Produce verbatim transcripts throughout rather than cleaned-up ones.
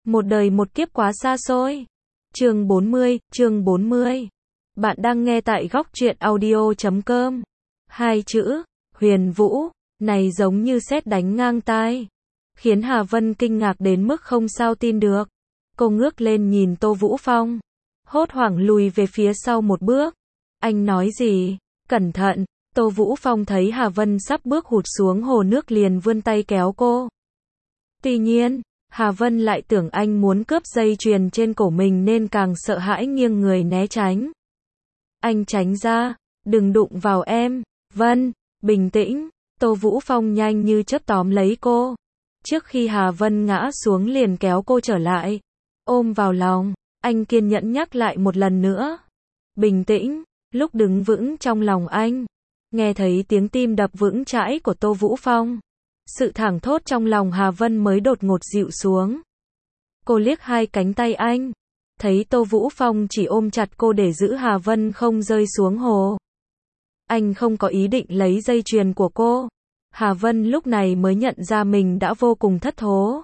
Một đời một kiếp quá xa xôi. Chương bốn mươi, chương bốn mươi. Bạn đang nghe tại góc truyện audio chấm com. Hai chữ, Huyền Vũ, này giống như sét đánh ngang tai. Khiến Hà Vân kinh ngạc đến mức không sao tin được. Cô ngước lên nhìn Tô Vũ Phong. Hốt hoảng lùi về phía sau một bước. Anh nói gì? Cẩn thận. Tô Vũ Phong thấy Hà Vân sắp bước hụt xuống hồ nước liền vươn tay kéo cô. Tuy nhiên, Hà Vân lại tưởng anh muốn cướp dây chuyền trên cổ mình nên càng sợ hãi nghiêng người né tránh. Anh tránh ra, đừng đụng vào em. Vân, bình tĩnh. Tô Vũ Phong nhanh như chớp tóm lấy cô. Trước khi Hà Vân ngã xuống liền kéo cô trở lại. Ôm vào lòng, anh kiên nhẫn nhắc lại một lần nữa. Bình tĩnh. Lúc đứng vững trong lòng anh, nghe thấy tiếng tim đập vững chãi của Tô Vũ Phong. Sự thảng thốt trong lòng Hà Vân mới đột ngột dịu xuống. Cô liếc hai cánh tay anh, thấy Tô Vũ Phong chỉ ôm chặt cô để giữ Hà Vân không rơi xuống hồ. Anh không có ý định lấy dây chuyền của cô. Hà Vân lúc này mới nhận ra mình đã vô cùng thất thố.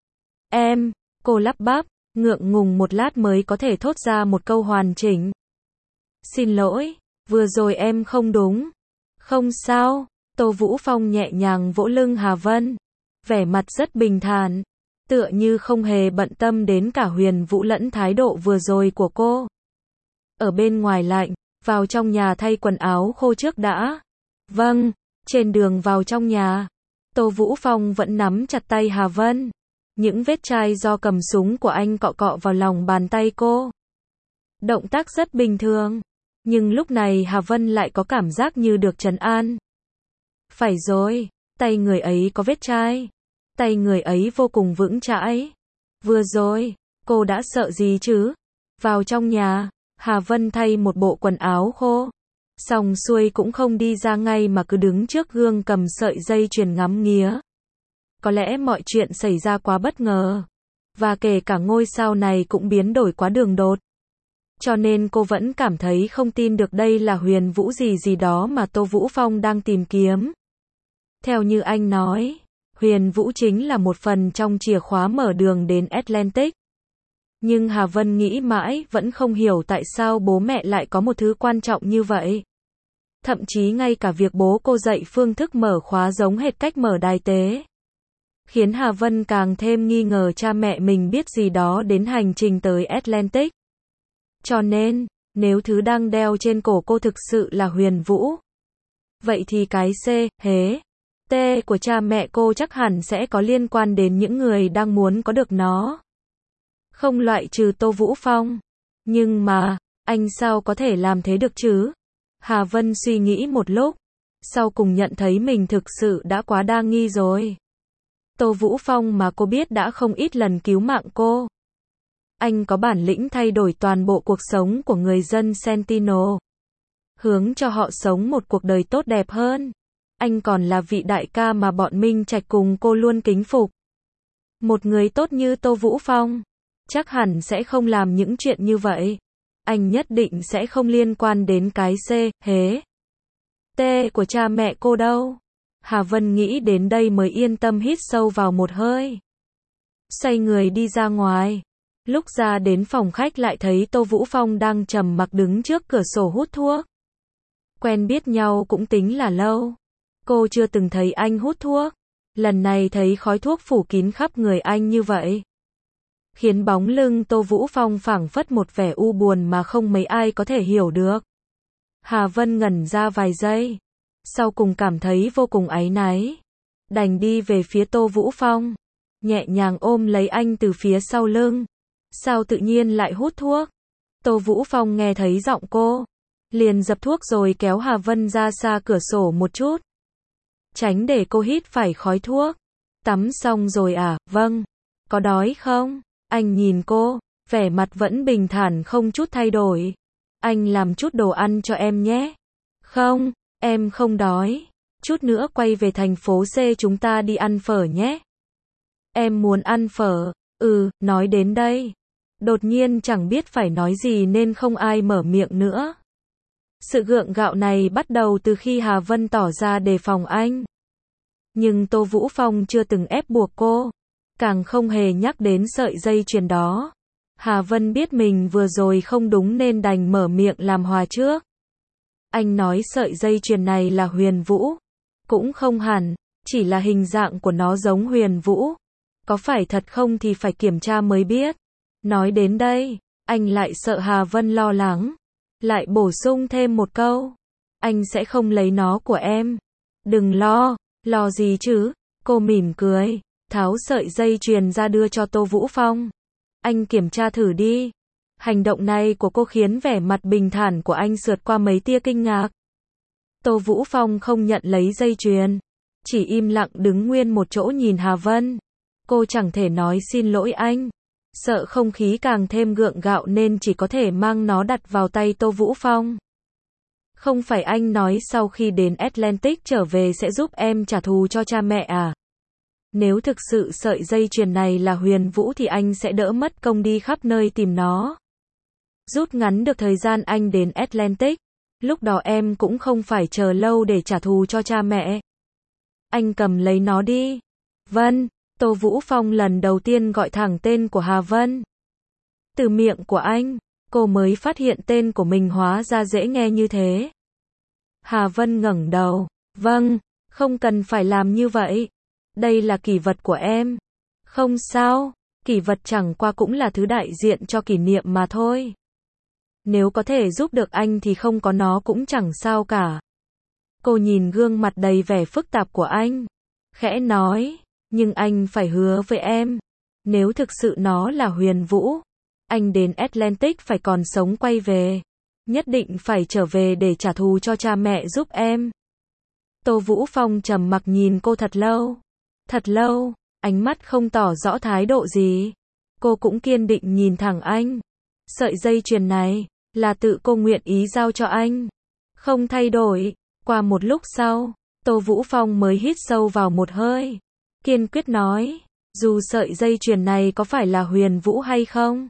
Em, cô lắp bắp, ngượng ngùng một lát mới có thể thốt ra một câu hoàn chỉnh. Xin lỗi, vừa rồi em không đúng. Không sao. Tô Vũ Phong nhẹ nhàng vỗ lưng Hà Vân, vẻ mặt rất bình thản, tựa như không hề bận tâm đến cả Huyền Vũ lẫn thái độ vừa rồi của cô. Ở bên ngoài lạnh, vào trong nhà thay quần áo khô trước đã. Vâng. Trên đường vào trong nhà, Tô Vũ Phong vẫn nắm chặt tay Hà Vân. Những vết chai do cầm súng của anh cọ cọ vào lòng bàn tay cô. Động tác rất bình thường, nhưng lúc này Hà Vân lại có cảm giác như được trấn an. Phải rồi, tay người ấy có vết chai. Tay người ấy vô cùng vững chãi. Vừa rồi, cô đã sợ gì chứ? Vào trong nhà, Hà Vân thay một bộ quần áo khô. Xong xuôi cũng không đi ra ngay mà cứ đứng trước gương cầm sợi dây chuyền ngắm nghía. Có lẽ mọi chuyện xảy ra quá bất ngờ. Và kể cả ngôi sao này cũng biến đổi quá đường đột. Cho nên cô vẫn cảm thấy không tin được đây là Huyền Vũ gì gì đó mà Tô Vũ Phong đang tìm kiếm. Theo như anh nói, Huyền Vũ chính là một phần trong chìa khóa mở đường đến Atlantic. Nhưng Hà Vân nghĩ mãi vẫn không hiểu tại sao bố mẹ lại có một thứ quan trọng như vậy. Thậm chí ngay cả việc bố cô dạy phương thức mở khóa giống hệt cách mở đài tế. Khiến Hà Vân càng thêm nghi ngờ cha mẹ mình biết gì đó đến hành trình tới Atlantic. Cho nên, nếu thứ đang đeo trên cổ cô thực sự là Huyền Vũ, vậy thì cái C, hế, T của cha mẹ cô chắc hẳn sẽ có liên quan đến những người đang muốn có được nó. Không loại trừ Tô Vũ Phong. Nhưng mà, anh sao có thể làm thế được chứ? Hà Vân suy nghĩ một lúc, sau cùng nhận thấy mình thực sự đã quá đa nghi rồi. Tô Vũ Phong mà cô biết đã không ít lần cứu mạng cô. Anh có bản lĩnh thay đổi toàn bộ cuộc sống của người dân Sentinel, hướng cho họ sống một cuộc đời tốt đẹp hơn. Anh còn là vị đại ca mà bọn Minh Trạch cùng cô luôn kính phục. Một người tốt như Tô Vũ Phong, chắc hẳn sẽ không làm những chuyện như vậy. Anh nhất định sẽ không liên quan đến cái C, hế, T của cha mẹ cô đâu. Hà Vân nghĩ đến đây mới yên tâm hít sâu vào một hơi. Xoay người đi ra ngoài. Lúc ra đến phòng khách lại thấy Tô Vũ Phong đang trầm mặc đứng trước cửa sổ hút thuốc. Quen biết nhau cũng tính là lâu. Cô chưa từng thấy anh hút thuốc. Lần này thấy khói thuốc phủ kín khắp người anh như vậy, khiến bóng lưng Tô Vũ Phong phảng phất một vẻ u buồn mà không mấy ai có thể hiểu được. Hà Vân ngẩn ra vài giây, sau cùng cảm thấy vô cùng áy náy. Đành đi về phía Tô Vũ Phong, nhẹ nhàng ôm lấy anh từ phía sau lưng. Sao tự nhiên lại hút thuốc? Tô Vũ Phong nghe thấy giọng cô, liền dập thuốc rồi kéo Hà Vân ra xa cửa sổ một chút, tránh để cô hít phải khói thuốc. Tắm xong rồi à? Vâng. Có đói không? Anh nhìn cô, vẻ mặt vẫn bình thản không chút thay đổi. Anh làm chút đồ ăn cho em nhé. Không, em không đói. Chút nữa quay về thành phố C chúng ta đi ăn phở nhé. Em muốn ăn phở. Ừ, nói đến đây, đột nhiên chẳng biết phải nói gì nên không ai mở miệng nữa. Sự gượng gạo này bắt đầu từ khi Hà Vân tỏ ra đề phòng anh. Nhưng Tô Vũ Phong chưa từng ép buộc cô. càng không hề nhắc đến sợi dây chuyền đó. Hà Vân biết mình vừa rồi không đúng nên đành mở miệng làm hòa trước. Anh nói sợi dây chuyền này là Huyền Vũ. Cũng không hẳn, chỉ là hình dạng của nó giống Huyền Vũ. Có phải thật không thì phải kiểm tra mới biết. Nói đến đây, anh lại sợ Hà Vân lo lắng. Lại bổ sung thêm một câu. Anh sẽ không lấy nó của em. Đừng lo, lo gì chứ? Cô mỉm cười, tháo sợi dây chuyền ra đưa cho Tô Vũ Phong. Anh kiểm tra thử đi. Hành động này của cô khiến vẻ mặt bình thản của anh sượt qua mấy tia kinh ngạc. Tô Vũ Phong không nhận lấy dây chuyền, chỉ im lặng đứng nguyên một chỗ nhìn Hà Vân. Cô chẳng thể nói xin lỗi anh, sợ không khí càng thêm gượng gạo nên chỉ có thể mang nó đặt vào tay Tô Vũ Phong. Không phải anh nói sau khi đến Atlantic trở về sẽ giúp em trả thù cho cha mẹ à? Nếu thực sự sợi dây chuyền này là Huyền Vũ thì anh sẽ đỡ mất công đi khắp nơi tìm nó. Rút ngắn được thời gian anh đến Atlantic, lúc đó em cũng không phải chờ lâu để trả thù cho cha mẹ. Anh cầm lấy nó đi. Vân, Tô Vũ Phong lần đầu tiên gọi thẳng tên của Hà Vân. Từ miệng của anh, cô mới phát hiện tên của mình hóa ra dễ nghe như thế. Hà Vân ngẩng đầu. Vâng, không cần phải làm như vậy. Đây là kỷ vật của em. Không sao, kỷ vật chẳng qua cũng là thứ đại diện cho kỷ niệm mà thôi. Nếu có thể giúp được anh thì không có nó cũng chẳng sao cả. Cô nhìn gương mặt đầy vẻ phức tạp của anh, khẽ nói, nhưng anh phải hứa với em, nếu thực sự nó là Huyền Vũ, anh đến Atlantic phải còn sống quay về, nhất định phải trở về để trả thù cho cha mẹ giúp em. Tô Vũ Phong trầm mặc nhìn cô thật lâu, thật lâu, ánh mắt không tỏ rõ thái độ gì. Cô cũng kiên định nhìn thẳng anh. Sợi dây chuyền này là tự cô nguyện ý giao cho anh, không thay đổi. Qua một lúc sau, Tô Vũ Phong mới hít sâu vào một hơi, kiên quyết nói, dù sợi dây chuyền này có phải là Huyền Vũ hay không,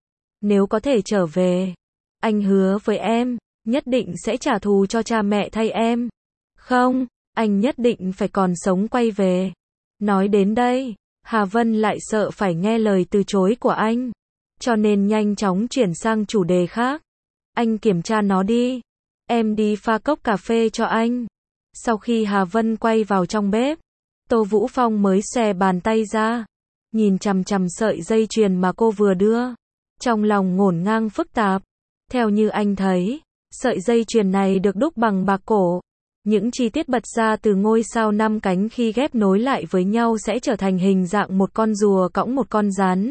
nếu có thể trở về, anh hứa với em, nhất định sẽ trả thù cho cha mẹ thay em. Không, anh nhất định phải còn sống quay về. Nói đến đây, Hà Vân lại sợ phải nghe lời từ chối của anh, cho nên nhanh chóng chuyển sang chủ đề khác. Anh kiểm tra nó đi. Em đi pha cốc cà phê cho anh. Sau khi Hà Vân quay vào trong bếp, Tô Vũ Phong mới xòe bàn tay ra, nhìn chằm chằm sợi dây chuyền mà cô vừa đưa. Trong lòng ngổn ngang phức tạp. Theo như anh thấy, sợi dây chuyền này được đúc bằng bạc cổ. Những chi tiết bật ra từ ngôi sao năm cánh khi ghép nối lại với nhau sẽ trở thành hình dạng một con rùa cõng một con rắn.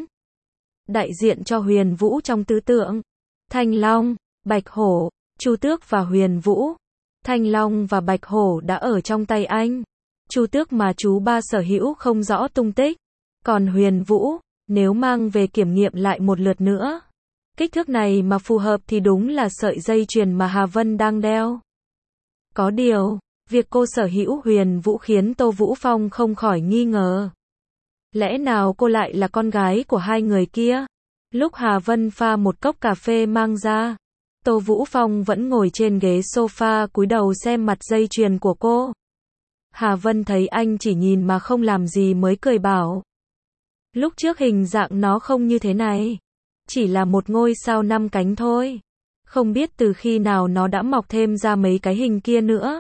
Đại diện cho Huyền Vũ trong tứ tượng. Thanh Long, Bạch Hổ, Chu Tước và Huyền Vũ. Thanh Long và Bạch Hổ đã ở trong tay anh. Chu Tước mà chú ba sở hữu không rõ tung tích. Còn Huyền Vũ, nếu mang về kiểm nghiệm lại một lượt nữa, kích thước này mà phù hợp thì đúng là sợi dây chuyền mà Hà Vân đang đeo. Có điều, việc cô sở hữu Huyền Vũ khiến Tô Vũ Phong không khỏi nghi ngờ. Lẽ nào cô lại là con gái của hai người kia? Lúc Hà Vân pha một cốc cà phê mang ra, Tô Vũ Phong vẫn ngồi trên ghế sofa cúi đầu xem mặt dây chuyền của cô. Hà Vân thấy anh chỉ nhìn mà không làm gì mới cười bảo. Lúc trước hình dạng nó không như thế này. Chỉ là một ngôi sao năm cánh thôi. Không biết từ khi nào nó đã mọc thêm ra mấy cái hình kia nữa.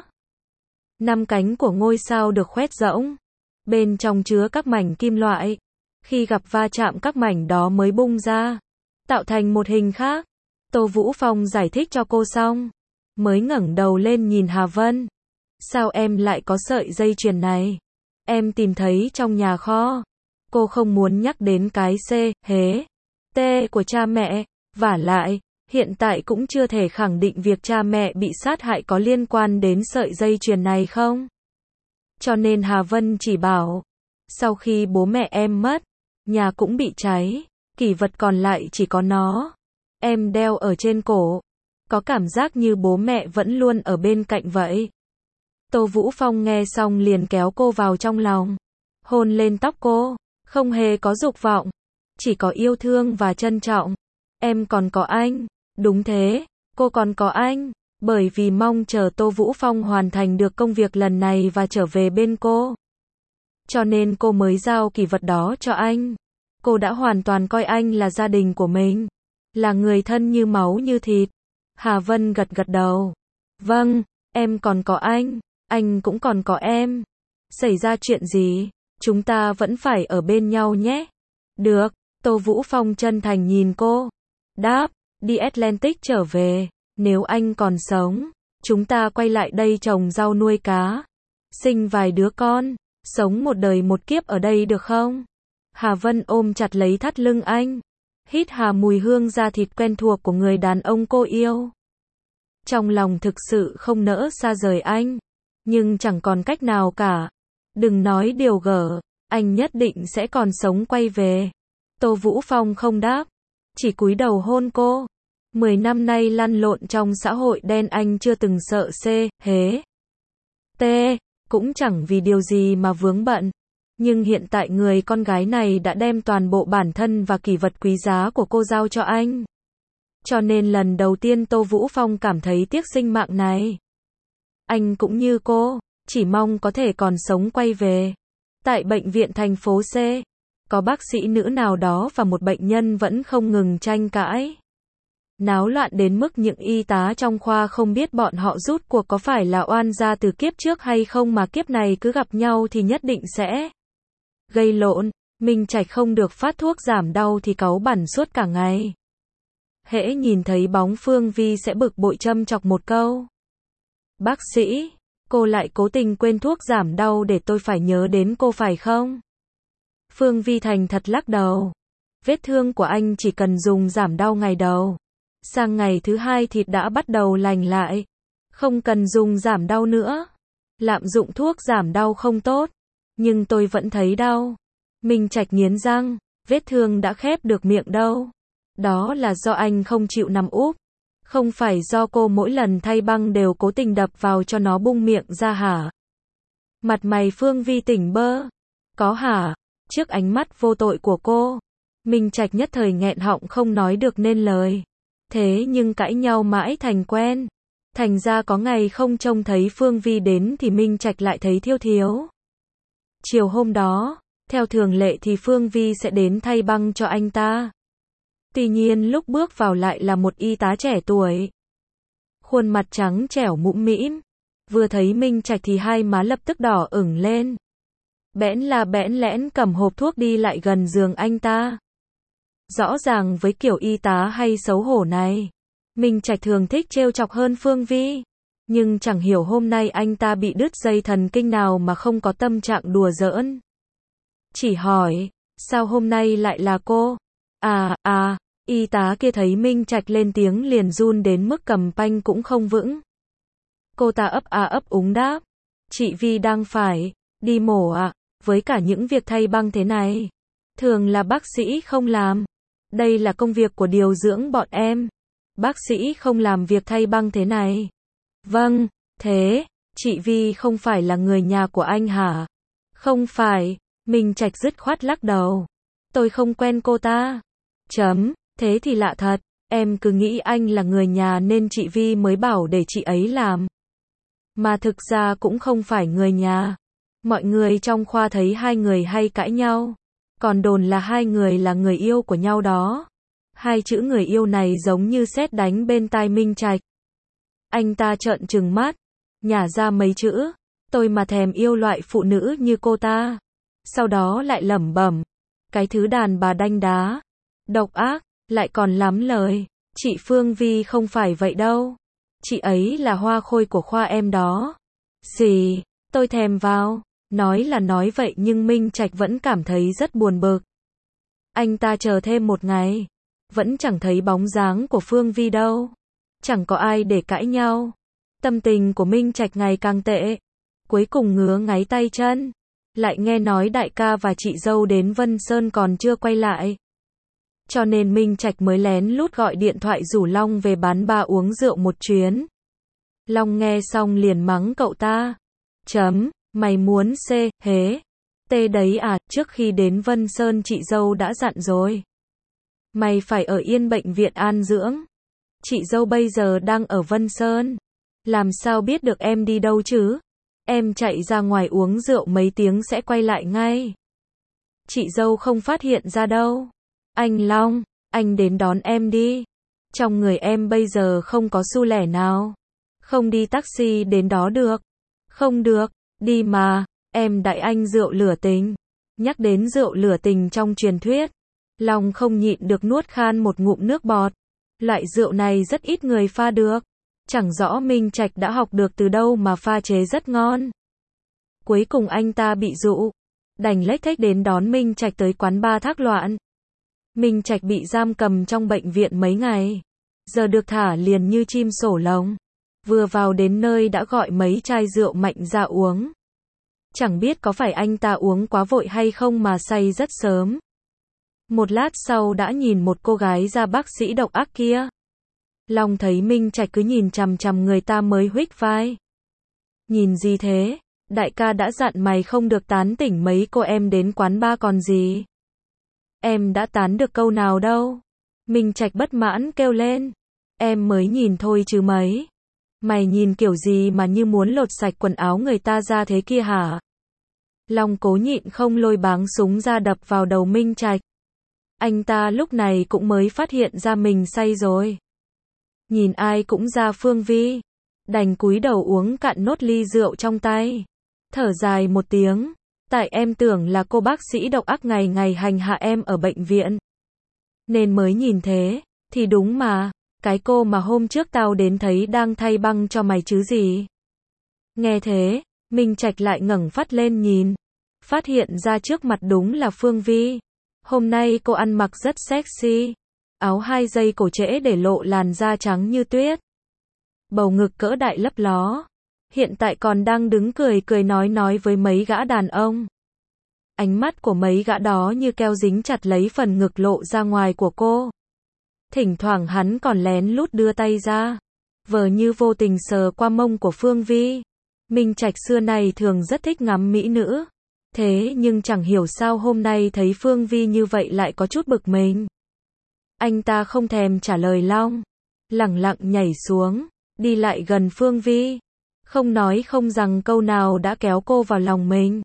Năm cánh của ngôi sao được khoét rỗng. Bên trong chứa các mảnh kim loại. Khi gặp va chạm các mảnh đó mới bung ra, tạo thành một hình khác. Tô Vũ Phong giải thích cho cô xong, mới ngẩng đầu lên nhìn Hà Vân. Sao em lại có sợi dây chuyền này? Em tìm thấy trong nhà kho. Cô không muốn nhắc đến cái C, hế, T của cha mẹ. Vả lại, hiện tại cũng chưa thể khẳng định việc cha mẹ bị sát hại có liên quan đến sợi dây chuyền này không? Cho nên Hà Vân chỉ bảo, sau khi bố mẹ em mất, nhà cũng bị cháy, kỷ vật còn lại chỉ có nó. Em đeo ở trên cổ, có cảm giác như bố mẹ vẫn luôn ở bên cạnh vậy. Tô Vũ Phong nghe xong liền kéo cô vào trong lòng, hôn lên tóc cô, không hề có dục vọng, chỉ có yêu thương và trân trọng. Em còn có anh. Đúng thế, cô còn có anh, bởi vì mong chờ Tô Vũ Phong hoàn thành được công việc lần này và trở về bên cô. Cho nên cô mới giao kỷ vật đó cho anh. Cô đã hoàn toàn coi anh là gia đình của mình. Là người thân như máu như thịt. Hà Vân gật gật đầu. Vâng, em còn có anh. Anh cũng còn có em. Xảy ra chuyện gì? Chúng ta vẫn phải ở bên nhau nhé. Được. Tô Vũ Phong chân thành nhìn cô. Đáp. Đi Atlantic trở về. Nếu anh còn sống, chúng ta quay lại đây trồng rau nuôi cá. Sinh vài đứa con. Sống một đời một kiếp ở đây được không? Hà Vân ôm chặt lấy thắt lưng anh. Hít hà mùi hương da thịt quen thuộc của người đàn ông cô yêu. Trong lòng thực sự không nỡ xa rời anh. Nhưng chẳng còn cách nào cả. Đừng nói điều gở. Anh nhất định sẽ còn sống quay về. Tô Vũ Phong không đáp. Chỉ cúi đầu hôn cô. Mười năm nay lăn lộn trong xã hội đen anh chưa từng sợ xê, hế. Tê. Cũng chẳng vì điều gì mà vướng bận. Nhưng hiện tại người con gái này đã đem toàn bộ bản thân và kỷ vật quý giá của cô giao cho anh. Cho nên lần đầu tiên Tô Vũ Phong cảm thấy tiếc sinh mạng này. Anh cũng như cô, chỉ mong có thể còn sống quay về. Tại bệnh viện thành phố C, có bác sĩ nữ nào đó và một bệnh nhân vẫn không ngừng tranh cãi. Náo loạn đến mức những y tá trong khoa không biết bọn họ rút cuộc có phải là oan gia từ kiếp trước hay không mà kiếp này cứ gặp nhau thì nhất định sẽ gây lộn. Minh Trạch không được phát thuốc giảm đau thì cáu bẳn suốt cả ngày. Hễ nhìn thấy bóng Phương Vi sẽ bực bội châm chọc một câu. Bác sĩ, cô lại cố tình quên thuốc giảm đau để tôi phải nhớ đến cô phải không? Phương Vi thành thật lắc đầu. Vết thương của anh chỉ cần dùng giảm đau ngày đầu. Sang ngày thứ hai thịt đã bắt đầu lành lại. Không cần dùng giảm đau nữa. Lạm dụng thuốc giảm đau không tốt. Nhưng tôi vẫn thấy đau. Minh Trạch nghiến răng. Vết thương đã khép được miệng đâu. Đó là do anh không chịu nằm úp. Không phải do cô mỗi lần thay băng đều cố tình đập vào cho nó bung miệng ra hả? Mặt mày Phương Vi tỉnh bơ. Có hả? Trước ánh mắt vô tội của cô, Minh Trạch nhất thời nghẹn họng không nói được nên lời. Thế nhưng cãi nhau mãi thành quen. Thành ra có ngày không trông thấy Phương Vi đến thì Minh Trạch lại thấy thiêu thiếu. Chiều hôm đó, theo thường lệ thì Phương Vi sẽ đến thay băng cho anh ta. Tuy nhiên lúc bước vào lại là một y tá trẻ tuổi. Khuôn mặt trắng trẻo mũm mĩm. Vừa thấy Minh Trạch thì hai má lập tức đỏ ửng lên. Bẽn là bẽn lẽn cầm hộp thuốc đi lại gần giường anh ta. Rõ ràng với kiểu y tá hay xấu hổ này, Minh Trạch thường thích trêu chọc hơn Phương Vi. Nhưng chẳng hiểu hôm nay anh ta bị đứt dây thần kinh nào mà không có tâm trạng đùa giỡn. Chỉ hỏi, sao hôm nay lại là cô? À, à, y tá kia thấy Minh Trạch lên tiếng liền run đến mức cầm panh cũng không vững. Cô ta ấp à ấp úng đáp. Chị Vi đang phải đi mổ ạ, à, với cả những việc thay băng thế này. Thường là bác sĩ không làm. Đây là công việc của điều dưỡng bọn em. Bác sĩ không làm việc thay băng thế này. Vâng, thế, chị Vi không phải là người nhà của anh hả? Không phải, Minh Trạch dứt khoát lắc đầu. Tôi không quen cô ta. Chấm, thế thì lạ thật, em cứ nghĩ anh là người nhà nên chị Vi mới bảo để chị ấy làm. Mà thực ra cũng không phải người nhà. Mọi người trong khoa thấy hai người hay cãi nhau. Còn đồn là hai người là người yêu của nhau đó. Hai chữ người yêu này giống như sét đánh bên tai Minh Trạch. Anh ta trợn trừng mắt, nhả ra mấy chữ, tôi mà thèm yêu loại phụ nữ như cô ta. Sau đó lại lẩm bẩm, cái thứ đàn bà đanh đá, độc ác, lại còn lắm lời. Chị Phương Vi không phải vậy đâu. Chị ấy là hoa khôi của khoa em đó. Gì, tôi thèm vào. Nói là nói vậy nhưng Minh Trạch vẫn cảm thấy rất buồn bực. Anh ta chờ thêm một ngày, vẫn chẳng thấy bóng dáng của Phương Vi đâu. Chẳng có ai để cãi nhau. Tâm tình của Minh Trạch ngày càng tệ. Cuối cùng ngứa ngáy tay chân. Lại nghe nói đại ca và chị dâu đến Vân Sơn còn chưa quay lại. Cho nên Minh Trạch mới lén lút gọi điện thoại rủ Long về bán ba uống rượu một chuyến. Long nghe xong liền mắng cậu ta. Chấm, mày muốn C, hế. Tê đấy à, trước khi đến Vân Sơn chị dâu đã dặn rồi. Mày phải ở yên bệnh viện an dưỡng. Chị dâu bây giờ đang ở Vân Sơn. Làm sao biết được em đi đâu chứ? Em chạy ra ngoài uống rượu mấy tiếng sẽ quay lại ngay. Chị dâu không phát hiện ra đâu. Anh Long, anh đến đón em đi. Trong người em bây giờ không có xu lẻ nào. Không đi taxi đến đó được. Không được, đi mà, em đãi anh rượu lửa tình. Nhắc đến rượu lửa tình trong truyền thuyết, Long không nhịn được nuốt khan một ngụm nước bọt. Loại rượu này rất ít người pha được. Chẳng rõ Minh Trạch đã học được từ đâu mà pha chế rất ngon. Cuối cùng anh ta bị dụ, đành lếch thếch đến đón Minh Trạch tới quán bar Thác Loạn. Minh Trạch bị giam cầm trong bệnh viện mấy ngày, giờ được thả liền như chim sổ lồng. Vừa vào đến nơi đã gọi mấy chai rượu mạnh ra uống. Chẳng biết có phải anh ta uống quá vội hay không mà say rất sớm. Một lát sau đã nhìn một cô gái da bác sĩ độc ác kia. Long thấy Minh Trạch cứ nhìn chằm chằm người ta mới huých vai. Nhìn gì thế? Đại ca đã dặn mày không được tán tỉnh mấy cô em đến quán bar còn gì. Em đã tán được câu nào đâu. Minh Trạch bất mãn kêu lên. Em mới nhìn thôi chứ mấy. Mày nhìn kiểu gì mà như muốn lột sạch quần áo người ta ra thế kia hả? Long cố nhịn không lôi báng súng ra đập vào đầu Minh Trạch. Anh ta lúc này cũng mới phát hiện ra mình say rồi. Nhìn ai cũng ra phương vi. Đành cúi đầu uống cạn nốt ly rượu trong tay. Thở dài một tiếng. Tại em tưởng là cô bác sĩ độc ác ngày ngày hành hạ em ở bệnh viện. Nên mới nhìn thế. Thì đúng mà. Cái cô mà hôm trước tao đến thấy đang thay băng cho mày chứ gì. Nghe thế, Minh Trạch lại ngẩng phát lên nhìn. Phát hiện ra trước mặt đúng là Phương Vi. Hôm nay cô ăn mặc rất sexy. Áo hai dây cổ trễ để lộ làn da trắng như tuyết. Bầu ngực cỡ đại lấp ló. Hiện tại còn đang đứng cười cười nói nói với mấy gã đàn ông. Ánh mắt của mấy gã đó như keo dính chặt lấy phần ngực lộ ra ngoài của cô. Thỉnh thoảng hắn còn lén lút đưa tay ra, vờ như vô tình sờ qua mông của Phương Vi. Minh Trạch xưa nay thường rất thích ngắm mỹ nữ. Thế nhưng chẳng hiểu sao hôm nay thấy Phương Vi như vậy lại có chút bực mình. Anh ta không thèm trả lời Long. Lẳng lặng nhảy xuống, đi lại gần Phương Vi. Không nói không rằng câu nào đã kéo cô vào lòng mình.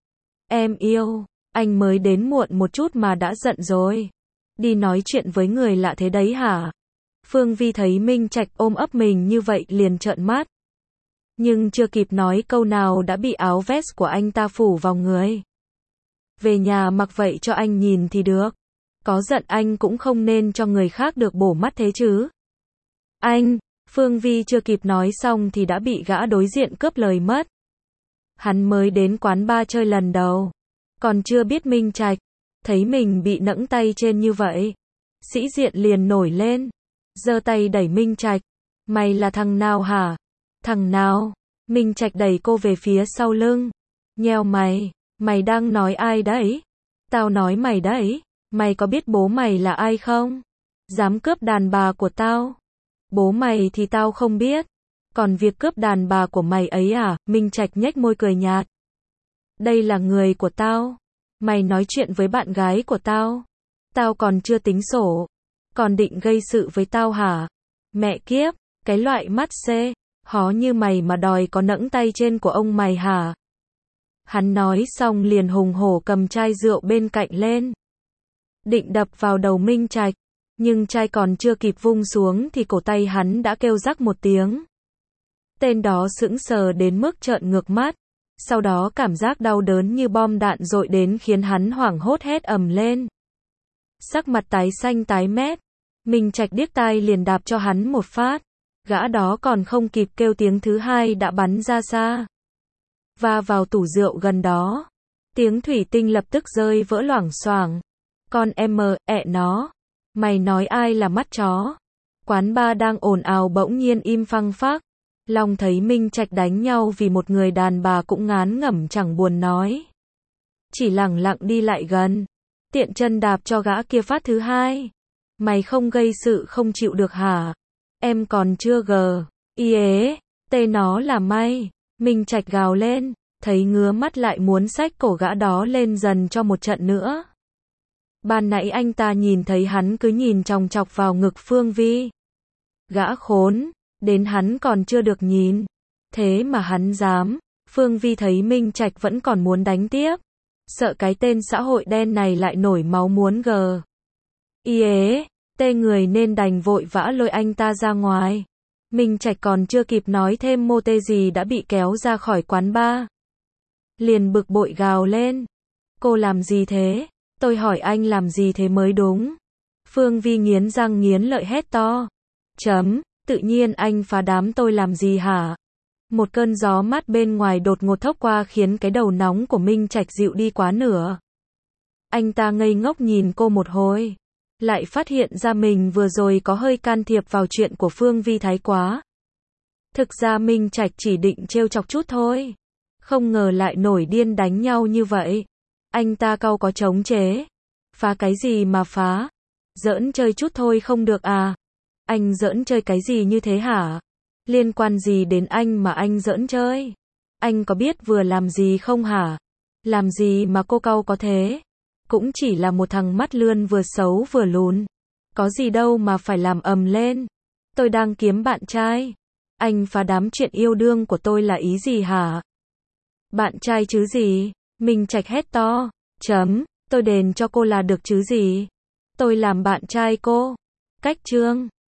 Em yêu, anh mới đến muộn một chút mà đã giận rồi. Đi nói chuyện với người lạ thế đấy hả? Phương Vi thấy Minh Trạch ôm ấp mình như vậy liền trợn mắt. Nhưng chưa kịp nói câu nào đã bị áo vest của anh ta phủ vào người. Về nhà mặc vậy cho anh nhìn thì được. Có giận anh cũng không nên cho người khác được bổ mắt thế chứ. Anh, Phương Vi chưa kịp nói xong thì đã bị gã đối diện cướp lời mất. Hắn mới đến quán bar chơi lần đầu. Còn chưa biết Minh Trạch. Thấy mình bị nẫng tay trên như vậy. Sĩ diện liền nổi lên. Giơ tay đẩy Minh Trạch. Mày là thằng nào hả? Thằng nào? Minh Trạch đẩy cô về phía sau lưng. Nheo mày. Mày đang nói ai đấy? Tao nói mày đấy. Mày có biết bố mày là ai không? Dám cướp đàn bà của tao. Bố mày thì tao không biết. Còn việc cướp đàn bà của mày ấy à? Minh Trạch nhếch môi cười nhạt. Đây là người của tao. Mày nói chuyện với bạn gái của tao. Tao còn chưa tính sổ. Còn định gây sự với tao hả? Mẹ kiếp, cái loại mắt xê, hó như mày mà đòi có nẫng tay trên của ông mày hả? Hắn nói xong liền hùng hổ cầm chai rượu bên cạnh lên. Định đập vào đầu Minh Trạch. Nhưng chai còn chưa kịp vung xuống thì cổ tay hắn đã kêu rắc một tiếng. Tên đó sững sờ đến mức trợn ngược mắt. Sau đó cảm giác đau đớn như bom đạn dội đến khiến hắn hoảng hốt hét ầm lên. Sắc mặt tái xanh tái mét. Minh Trạch điếc tai liền đạp cho hắn một phát. Gã đó còn không kịp kêu tiếng thứ hai đã bắn ra xa. Va vào tủ rượu gần đó. Tiếng thủy tinh lập tức rơi vỡ loảng xoảng. Con em mờ, ẹ nó. Mày nói ai là mắt chó? Quán bar đang ồn ào bỗng nhiên im phăng phắc. Long thấy Minh Trạch đánh nhau vì một người đàn bà cũng ngán ngẩm chẳng buồn nói. Chỉ lẳng lặng đi lại gần. Tiện chân đạp cho gã kia phát thứ hai. Mày không gây sự không chịu được hả? Em còn chưa gờ. Y ế, tê nó là may. Minh Trạch gào lên. Thấy ngứa mắt lại muốn xách cổ gã đó lên dần cho một trận nữa. Ban nãy anh ta nhìn thấy hắn cứ nhìn chòng chọc vào ngực Phương Vi. Gã khốn. Đến hắn còn chưa được nhìn. Thế mà hắn dám. Phương Vi thấy Minh Trạch vẫn còn muốn đánh tiếp. Sợ cái tên xã hội đen này lại nổi máu muốn gờ. Y ế, tê người nên đành vội vã lôi anh ta ra ngoài. Minh Trạch còn chưa kịp nói thêm mô tê gì đã bị kéo ra khỏi quán bar. Liền bực bội gào lên. Cô làm gì thế? Tôi hỏi anh làm gì thế mới đúng. Phương Vi nghiến răng nghiến lợi hét to. Chấm, tự nhiên anh phá đám tôi làm gì hả? Một cơn gió mát bên ngoài đột ngột thốc qua khiến cái đầu nóng của Minh Trạch dịu đi quá nửa. Anh ta ngây ngốc nhìn cô một hồi. Lại phát hiện ra mình vừa rồi có hơi can thiệp vào chuyện của Phương Vi thái quá. Thực ra Minh Trạch chỉ định trêu chọc chút thôi. Không ngờ lại nổi điên đánh nhau như vậy. Anh ta cau có chống chế. Phá cái gì mà phá? Giỡn chơi chút thôi không được à? Anh giỡn chơi cái gì như thế hả? Liên quan gì đến anh mà anh giỡn chơi? Anh có biết vừa làm gì không hả? Làm gì mà cô cau có thế? Cũng chỉ là một thằng mắt lươn vừa xấu vừa lùn. Có gì đâu mà phải làm ầm lên. Tôi đang kiếm bạn trai. Anh phá đám chuyện yêu đương của tôi là ý gì hả? Bạn trai chứ gì? Minh Trạch hét to. Chấm, tôi đền cho cô là được chứ gì? Tôi làm bạn trai cô. Cách chương